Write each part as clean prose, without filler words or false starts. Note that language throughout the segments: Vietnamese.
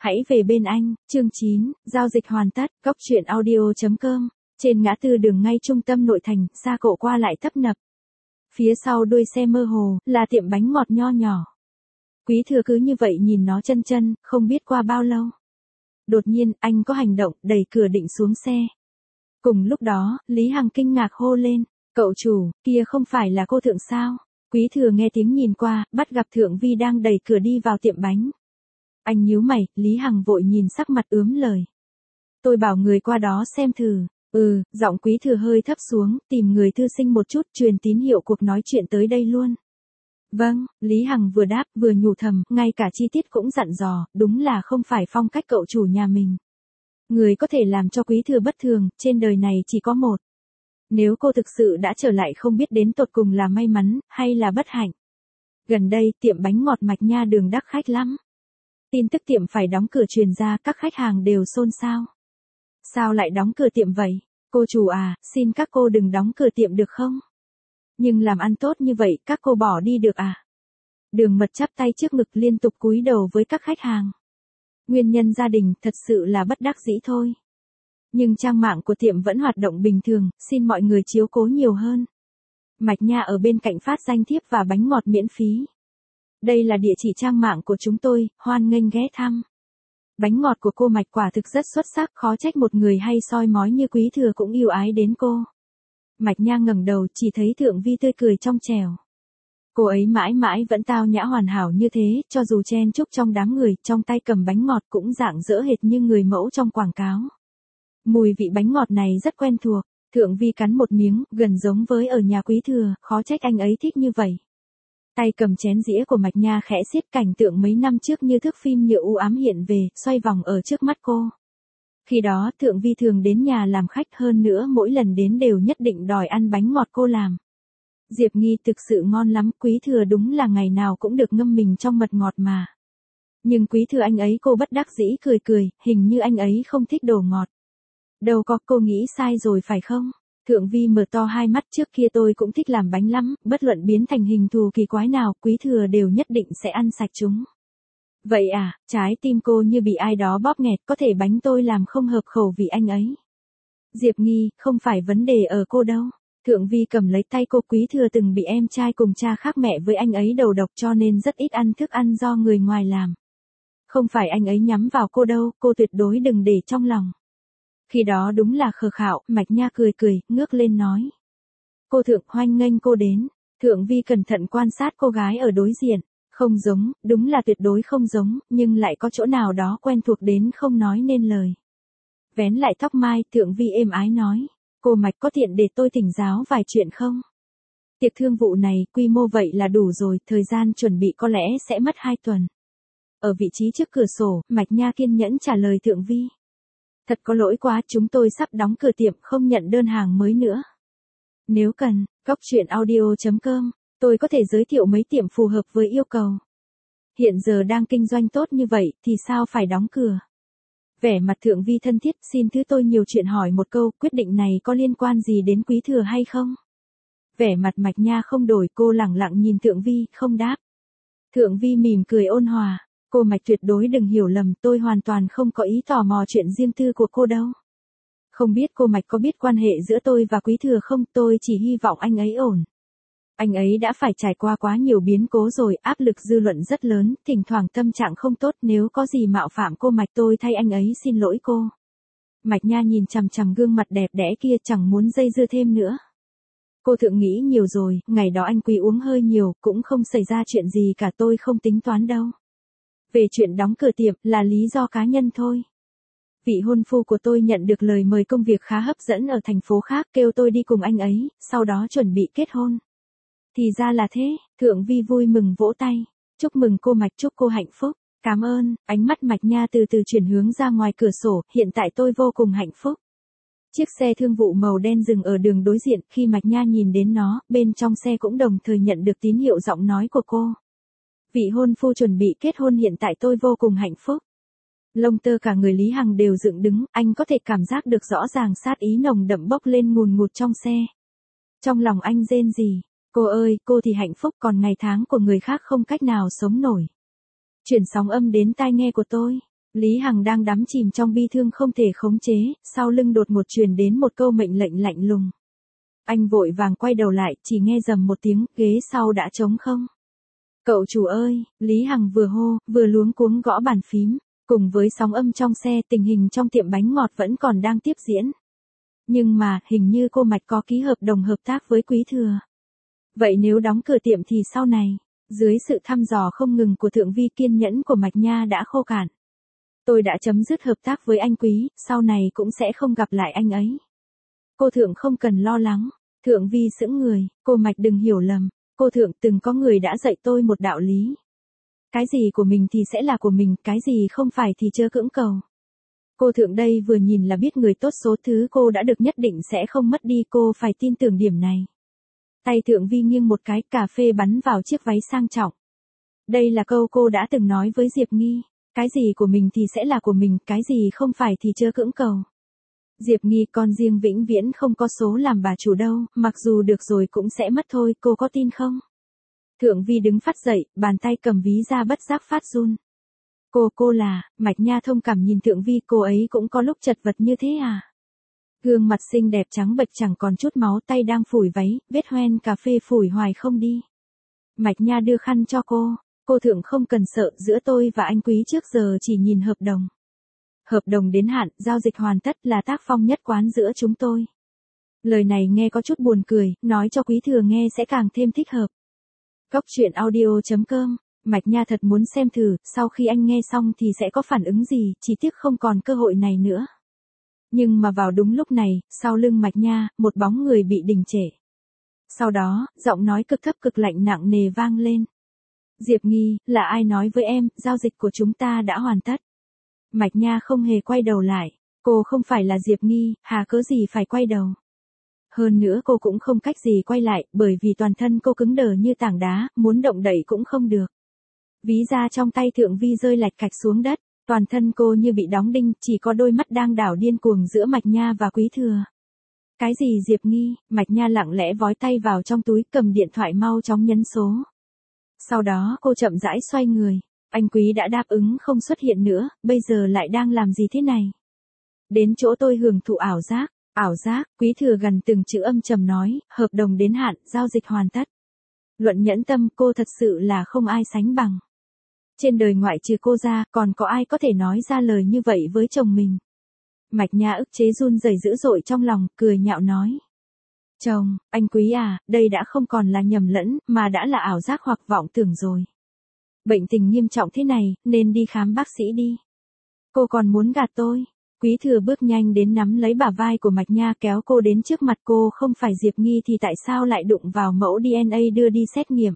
Hãy về bên anh, chương 9, giao dịch hoàn tất, góc truyện audio.com. Trên ngã tư đường ngay trung tâm nội thành, xa cộ qua lại tấp nập. Phía sau đuôi xe mơ hồ, là tiệm bánh ngọt nho nhỏ. Quý Thừa cứ như vậy nhìn nó chân chân, không biết qua bao lâu. Đột nhiên, anh có hành động, đẩy cửa định xuống xe. Cùng lúc đó, Lý Hằng kinh ngạc hô lên, cậu chủ, kia không phải là cô Thượng sao? Quý Thừa nghe tiếng nhìn qua, bắt gặp Thượng Vi đang đẩy cửa đi vào tiệm bánh. Anh nhíu mày, Lý Hằng vội nhìn sắc mặt ướm lời. Tôi bảo người qua đó xem thử. Giọng Quý Thừa hơi thấp xuống, tìm người thư sinh một chút, truyền tín hiệu cuộc nói chuyện tới đây luôn. Vâng, Lý Hằng vừa đáp vừa nhủ thầm, ngay cả chi tiết cũng dặn dò, đúng là không phải phong cách cậu chủ nhà mình. Người có thể làm cho Quý Thừa bất thường, trên đời này chỉ có một. Nếu cô thực sự đã trở lại không biết đến tột cùng là may mắn, hay là bất hạnh. Gần đây, tiệm bánh ngọt Mạch Nha đường đắc khách lắm. Tin tức tiệm phải đóng cửa truyền ra, các khách hàng đều xôn xao. Sao lại đóng cửa tiệm vậy? Cô chủ à, xin các cô đừng đóng cửa tiệm được không? Nhưng làm ăn tốt như vậy, các cô bỏ đi được à? Đường Mật chắp tay trước ngực liên tục cúi đầu với các khách hàng. Nguyên nhân gia đình thật sự là bất đắc dĩ thôi. Nhưng trang mạng của tiệm vẫn hoạt động bình thường, xin mọi người chiếu cố nhiều hơn. Mạch Nha ở bên cạnh phát danh thiếp và bánh ngọt miễn phí. Đây là địa chỉ trang mạng của chúng tôi, hoan nghênh ghé thăm. Bánh ngọt của cô Mạch quả thực rất xuất sắc, khó trách một người hay soi mói như Quý Thừa cũng yêu ái đến cô. Mạch Nha ngẩng đầu chỉ thấy Thượng Vi tươi cười trong trẻo. Cô ấy mãi mãi vẫn tao nhã hoàn hảo như thế, cho dù chen chúc trong đám người, trong tay cầm bánh ngọt cũng rạng rỡ hệt như người mẫu trong quảng cáo. Mùi vị bánh ngọt này rất quen thuộc, Thượng Vi cắn một miếng, gần giống với ở nhà Quý Thừa, khó trách anh ấy thích như vậy. Tay cầm chén dĩa của Mạch Nha khẽ xiết, cảnh tượng mấy năm trước như thước phim nhựa u ám hiện về, xoay vòng ở trước mắt cô. Khi đó Thượng Vi thường đến nhà làm khách, hơn nữa mỗi lần đến đều nhất định đòi ăn bánh ngọt cô làm. Diệp Nghi thực sự ngon lắm, Quý Thừa đúng là ngày nào cũng được ngâm mình trong mật ngọt mà. Nhưng Quý Thừa anh ấy, cô bất đắc dĩ cười cười, hình như anh ấy không thích đồ ngọt. Đâu có, cô nghĩ sai rồi phải không? Thượng Vi mở to hai mắt, trước kia tôi cũng thích làm bánh lắm, bất luận biến thành hình thù kỳ quái nào, Quý Thừa đều nhất định sẽ ăn sạch chúng. Vậy à, trái tim cô như bị ai đó bóp nghẹt, có thể bánh tôi làm không hợp khẩu vị anh ấy. Diệp Nghi, không phải vấn đề ở cô đâu. Thượng Vi cầm lấy tay cô, Quý Thừa từng bị em trai cùng cha khác mẹ với anh ấy đầu độc cho nên rất ít ăn thức ăn do người ngoài làm. Không phải anh ấy nhắm vào cô đâu, cô tuyệt đối đừng để trong lòng. Khi đó đúng là khờ khạo, Mạch Nha cười cười, ngước lên nói. Cô Thượng, hoan nghênh cô đến. Thượng Vi cẩn thận quan sát cô gái ở đối diện. Không giống, đúng là tuyệt đối không giống, nhưng lại có chỗ nào đó quen thuộc đến không nói nên lời. Vén lại tóc mai, Thượng Vi êm ái nói. Cô Mạch, có tiện để tôi thỉnh giáo vài chuyện không? Tiệc thương vụ này, quy mô vậy là đủ rồi, thời gian chuẩn bị có lẽ sẽ mất 2 tuần. Ở vị trí trước cửa sổ, Mạch Nha kiên nhẫn trả lời Thượng Vi. Thật có lỗi quá, chúng tôi sắp đóng cửa tiệm, không nhận đơn hàng mới nữa. Nếu cần, góc truyện audio.com, tôi có thể giới thiệu mấy tiệm phù hợp với yêu cầu. Hiện giờ đang kinh doanh tốt như vậy, thì sao phải đóng cửa? Vẻ mặt Thượng Vi thân thiết, xin thứ tôi nhiều chuyện hỏi một câu, quyết định này có liên quan gì đến Quý Thừa hay không? Vẻ mặt Mạch Nha không đổi, cô lẳng lặng nhìn Thượng Vi, không đáp. Thượng Vi mỉm cười ôn hòa. Cô Mạch tuyệt đối đừng hiểu lầm, tôi hoàn toàn không có ý tò mò chuyện riêng tư của cô đâu. Không biết cô Mạch có biết quan hệ giữa tôi và Quý Thừa không, tôi chỉ hy vọng anh ấy ổn. Anh ấy đã phải trải qua quá nhiều biến cố rồi, áp lực dư luận rất lớn, thỉnh thoảng tâm trạng không tốt, nếu có gì mạo phạm cô Mạch tôi thay anh ấy xin lỗi cô. Mạch Nha nhìn chằm chằm gương mặt đẹp đẽ kia, chẳng muốn dây dưa thêm nữa. Cô Thượng nghĩ nhiều rồi, ngày đó anh Quý uống hơi nhiều, cũng không xảy ra chuyện gì cả, tôi không tính toán đâu. Về chuyện đóng cửa tiệm là lý do cá nhân thôi. Vị hôn phu của tôi nhận được lời mời công việc khá hấp dẫn ở thành phố khác, kêu tôi đi cùng anh ấy, sau đó chuẩn bị kết hôn. Thì ra là thế, Thượng Vi vui mừng vỗ tay. Chúc mừng cô Mạch, chúc cô hạnh phúc. Cảm ơn, ánh mắt Mạch Nha từ từ chuyển hướng ra ngoài cửa sổ, hiện tại tôi vô cùng hạnh phúc. Chiếc xe thương vụ màu đen dừng ở đường đối diện, khi Mạch Nha nhìn đến nó, bên trong xe cũng đồng thời nhận được tín hiệu giọng nói của cô. Vị hôn phu chuẩn bị kết hôn, hiện tại tôi vô cùng hạnh phúc. Lông tơ cả người Lý Hằng đều dựng đứng, anh có thể cảm giác được rõ ràng sát ý nồng đậm bốc lên ngùn ngụt trong xe. Trong lòng anh rên rỉ, cô ơi, cô thì hạnh phúc, còn ngày tháng của người khác không cách nào sống nổi. Chuyển sóng âm đến tai nghe của tôi. Lý Hằng đang đắm chìm trong bi thương không thể khống chế, sau lưng đột ngột truyền đến một câu mệnh lệnh lạnh lùng. Anh vội vàng quay đầu lại, chỉ nghe rầm một tiếng, ghế sau đã trống không. Cậu chủ ơi, Lý Hằng vừa hô, vừa luống cuống gõ bàn phím. Cùng với sóng âm trong xe, tình hình trong tiệm bánh ngọt vẫn còn đang tiếp diễn. Nhưng mà, hình như cô Mạch có ký hợp đồng hợp tác với Quý Thừa. Vậy nếu đóng cửa tiệm thì sau này, dưới sự thăm dò không ngừng của Thượng Vi, kiên nhẫn của Mạch Nha đã khô cạn. Tôi đã chấm dứt hợp tác với anh Quý, sau này cũng sẽ không gặp lại anh ấy. Cô Thượng không cần lo lắng. Thượng Vi sững người, cô Mạch đừng hiểu lầm. Cô Thượng, từng có người đã dạy tôi một đạo lý. Cái gì của mình thì sẽ là của mình, cái gì không phải thì chớ cưỡng cầu. Cô Thượng đây vừa nhìn là biết người tốt, số thứ cô đã được nhất định sẽ không mất đi, cô phải tin tưởng điểm này. Tay Thượng Vi nghiêng một cái, cà phê bắn vào chiếc váy sang trọng. Đây là câu cô đã từng nói với Diệp Nghi. Cái gì của mình thì sẽ là của mình, cái gì không phải thì chớ cưỡng cầu. Diệp Nghi, con riêng vĩnh viễn không có số làm bà chủ đâu, mặc dù được rồi cũng sẽ mất thôi, cô có tin không? Thượng Vi đứng phát dậy, bàn tay cầm ví ra bất giác phát run. Cô là, Mạch Nha thông cảm nhìn Thượng Vi, cô ấy cũng có lúc chật vật như thế à? Gương mặt xinh đẹp trắng bệch chẳng còn chút máu, tay đang phủi váy, vết hoen cà phê phủi hoài không đi. Mạch Nha đưa khăn cho cô Thượng không cần sợ, giữa tôi và anh Quý trước giờ chỉ nhìn hợp đồng. Hợp đồng đến hạn, giao dịch hoàn tất là tác phong nhất quán giữa chúng tôi. Lời này nghe có chút buồn cười, nói cho Quý Thừa nghe sẽ càng thêm thích hợp. Góc truyện audio.com, Mạch Nha thật muốn xem thử, sau khi anh nghe xong thì sẽ có phản ứng gì, chỉ tiếc không còn cơ hội này nữa. Nhưng mà vào đúng lúc này, sau lưng Mạch Nha, một bóng người bị đình trệ. Sau đó, giọng nói cực thấp cực lạnh nặng nề vang lên. Diệp Nghi, là ai nói với em, giao dịch của chúng ta đã hoàn tất. Mạch Nha không hề quay đầu lại, cô không phải là Diệp Nghi, hà cớ gì phải quay đầu. Hơn nữa cô cũng không cách gì quay lại, bởi vì toàn thân cô cứng đờ như tảng đá, muốn động đậy cũng không được. Ví da trong tay Thượng Vi rơi lạch cạch xuống đất, toàn thân cô như bị đóng đinh, chỉ có đôi mắt đang đảo điên cuồng giữa Mạch Nha và Quý Thừa. Cái gì Diệp Nghi, Mạch Nha lặng lẽ vói tay vào trong túi, cầm điện thoại mau chóng nhấn số. Sau đó cô chậm rãi xoay người, anh Quý đã đáp ứng không xuất hiện nữa, bây giờ lại đang làm gì thế này? Đến chỗ tôi hưởng thụ ảo giác. Ảo giác, Quý Thừa gần từng chữ âm trầm nói, hợp đồng đến hạn, giao dịch hoàn tất. Luận nhẫn tâm, cô thật sự là không ai sánh bằng. Trên đời ngoại trừ cô ra, còn có ai có thể nói ra lời như vậy với chồng mình? Mạch Nha ức chế run rẩy dữ dội trong lòng, cười nhạo nói. Chồng, anh Quý à, đây đã không còn là nhầm lẫn, mà đã là ảo giác hoặc vọng tưởng rồi. Bệnh tình nghiêm trọng thế này, nên đi khám bác sĩ đi. Cô còn muốn gạt tôi? Quý Thừa bước nhanh đến nắm lấy bả vai của Mạch Nha kéo cô đến trước mặt cô, không phải Diệp Nghi thì tại sao lại đụng vào mẫu DNA đưa đi xét nghiệm.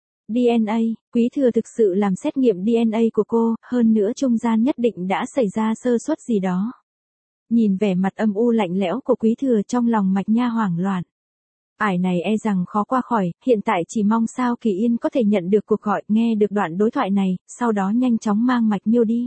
DNA, Quý Thừa thực sự làm xét nghiệm DNA của cô, hơn nữa trung gian nhất định đã xảy ra sơ suất gì đó. Nhìn vẻ mặt âm u lạnh lẽo của Quý Thừa, trong lòng Mạch Nha hoảng loạn. Ải này e rằng khó qua khỏi, hiện tại chỉ mong sao Kỳ Yên có thể nhận được cuộc gọi, nghe được đoạn đối thoại này, sau đó nhanh chóng mang Mạch Miêu đi.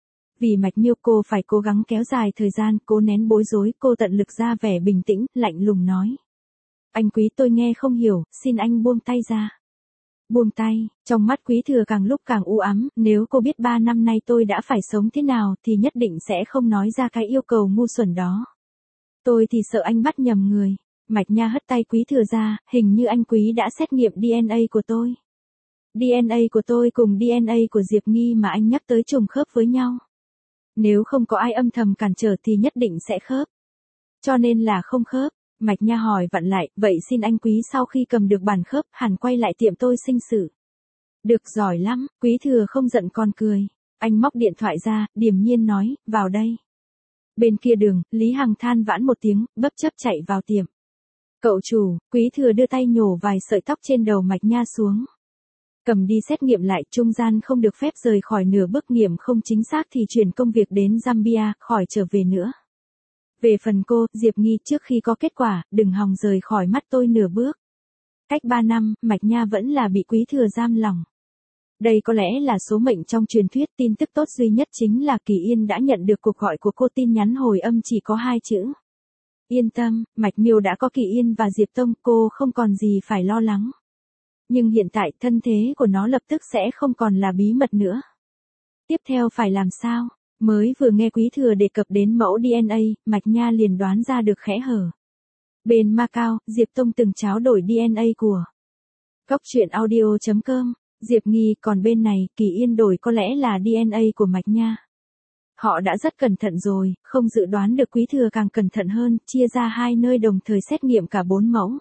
Vì Mạch Miêu cô phải cố gắng kéo dài thời gian, cố nén bối rối, cô tận lực ra vẻ bình tĩnh, lạnh lùng nói. Anh Quý, tôi nghe không hiểu, xin anh buông tay ra. Buông tay, trong mắt Quý Thừa càng lúc càng u ám, nếu cô biết 3 năm nay tôi đã phải sống thế nào thì nhất định sẽ không nói ra cái yêu cầu ngu xuẩn đó. Tôi thì sợ anh bắt nhầm người. Mạch Nha hất tay Quý Thừa ra, hình như anh Quý đã xét nghiệm DNA của tôi. DNA của tôi cùng DNA của Diệp Nghi mà anh nhắc tới trùng khớp với nhau. Nếu không có ai âm thầm cản trở thì nhất định sẽ khớp. Cho nên là không khớp. Mạch Nha hỏi vặn lại, vậy xin anh Quý sau khi cầm được bản khớp, hẳn quay lại tiệm tôi sinh sự. Được, giỏi lắm, Quý Thừa không giận còn cười. Anh móc điện thoại ra, điềm nhiên nói, vào đây. Bên kia đường, Lý Hằng than vãn một tiếng, bấp chấp chạy vào tiệm. Cậu chủ, Quý Thừa đưa tay nhổ vài sợi tóc trên đầu Mạch Nha xuống. Cầm đi xét nghiệm lại, trung gian không được phép rời khỏi nửa bước, nghiệm không chính xác thì chuyển công việc đến Zambia, khỏi trở về nữa. Về phần cô, Diệp Nghi, trước khi có kết quả, đừng hòng rời khỏi mắt tôi nửa bước. Cách 3 năm, Mạch Nha vẫn là bị Quý Thừa giam lỏng. Đây có lẽ là số mệnh trong truyền thuyết, tin tức tốt duy nhất chính là Kỳ Yên đã nhận được cuộc gọi của cô, tin nhắn hồi âm chỉ có 2 chữ. Yên tâm, Mạch Miêu đã có Kỳ Yên và Diệp Tông, cô không còn gì phải lo lắng. Nhưng hiện tại thân thế của nó lập tức sẽ không còn là bí mật nữa. Tiếp theo phải làm sao? Mới vừa nghe Quý Thừa đề cập đến mẫu DNA, Mạch Nha liền đoán ra được khẽ hở. Bên Macau, Diệp Tông từng tráo đổi DNA của Cóc truyện audio.com, Diệp nghi, còn bên này, Kỳ Yên đổi có lẽ là DNA của Mạch Nha. Họ đã rất cẩn thận rồi, không dự đoán được Quý Thừa càng cẩn thận hơn, chia ra 2 nơi đồng thời xét nghiệm cả 4 mẫu.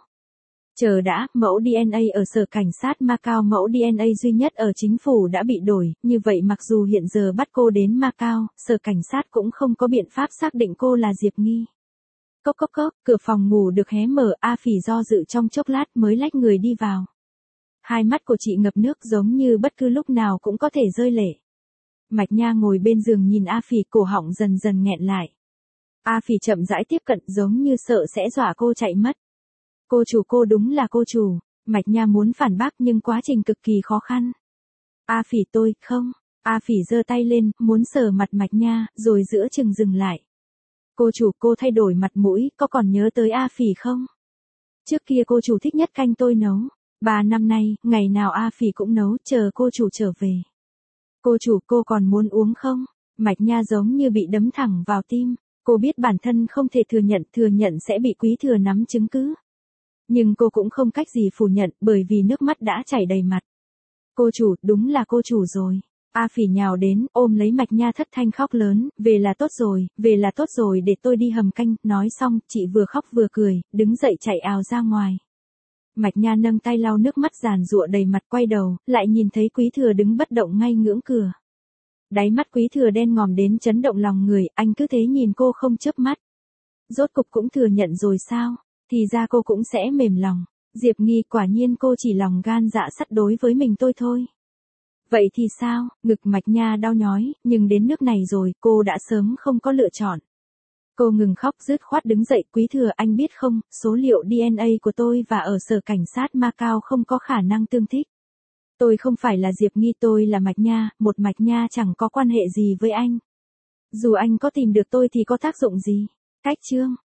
Chờ đã, mẫu DNA ở sở cảnh sát Macau, mẫu DNA duy nhất ở chính phủ đã bị đổi, như vậy mặc dù hiện giờ bắt cô đến Macau, sở cảnh sát cũng không có biện pháp xác định cô là Diệp Nghi. Cốc cốc cốc, cửa phòng ngủ được hé mở, A Phỉ do dự trong chốc lát mới lách người đi vào. Hai mắt của chị ngập nước giống như bất cứ lúc nào cũng có thể rơi lệ. Mạch Nha ngồi bên giường nhìn A Phỉ, cổ họng dần dần nghẹn lại. A Phỉ chậm rãi tiếp cận giống như sợ sẽ dọa cô chạy mất. Cô chủ, cô đúng là cô chủ. Mạch Nha muốn phản bác nhưng quá trình cực kỳ khó khăn. A Phỉ, tôi, không. A Phỉ giơ tay lên, muốn sờ mặt Mạch Nha, rồi giữa chừng dừng lại. Cô chủ, cô thay đổi mặt mũi, có còn nhớ tới A Phỉ không? Trước kia cô chủ thích nhất canh tôi nấu. 3 năm nay, ngày nào A Phỉ cũng nấu, chờ cô chủ trở về. Cô chủ, cô còn muốn uống không? Mạch Nha giống như bị đấm thẳng vào tim. Cô biết bản thân không thể thừa nhận sẽ bị Quý Thừa nắm chứng cứ. Nhưng cô cũng không cách gì phủ nhận bởi vì nước mắt đã chảy đầy mặt. Cô chủ, đúng là cô chủ rồi. A Phỉ nhào đến, ôm lấy Mạch Nha thất thanh khóc lớn, về là tốt rồi, về là tốt rồi, để tôi đi hầm canh. Nói xong, chị vừa khóc vừa cười, đứng dậy chạy ào ra ngoài. Mạch Nha nâng tay lau nước mắt giàn giụa đầy mặt, quay đầu, lại nhìn thấy Quý Thừa đứng bất động ngay ngưỡng cửa. Đáy mắt Quý Thừa đen ngòm đến chấn động lòng người, anh cứ thế nhìn cô không chớp mắt. Rốt cục cũng thừa nhận rồi sao? Thì ra cô cũng sẽ mềm lòng. Diệp Nghi, quả nhiên cô chỉ lòng gan dạ sắt đối với mình tôi thôi. Vậy thì sao? Ngực Mạch Nha đau nhói, nhưng đến nước này rồi, cô đã sớm không có lựa chọn. Cô ngừng khóc, dứt khoát đứng dậy. Quý Thừa, anh biết không, số liệu DNA của tôi và ở sở cảnh sát Macau không có khả năng tương thích. Tôi không phải là Diệp Nghi, tôi là Mạch Nha, một Mạch Nha chẳng có quan hệ gì với anh. Dù anh có tìm được tôi thì có tác dụng gì? Cách chương